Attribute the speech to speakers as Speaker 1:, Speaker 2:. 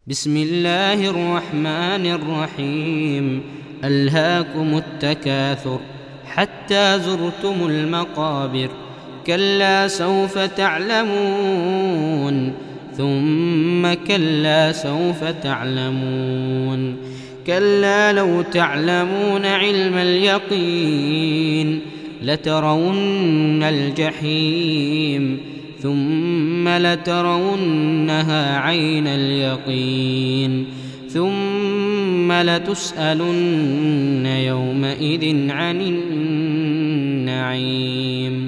Speaker 1: بسم الله الرحمن الرحيم. ألهاكم التكاثر حتى زرتم المقابر، كلا سوف تعلمون ثم كلا سوف تعلمون، كلا لو تعلمون علم اليقين لترون الجحيم ثم لترونها عين اليقين ثم لتسألن يومئذ عن النعيم.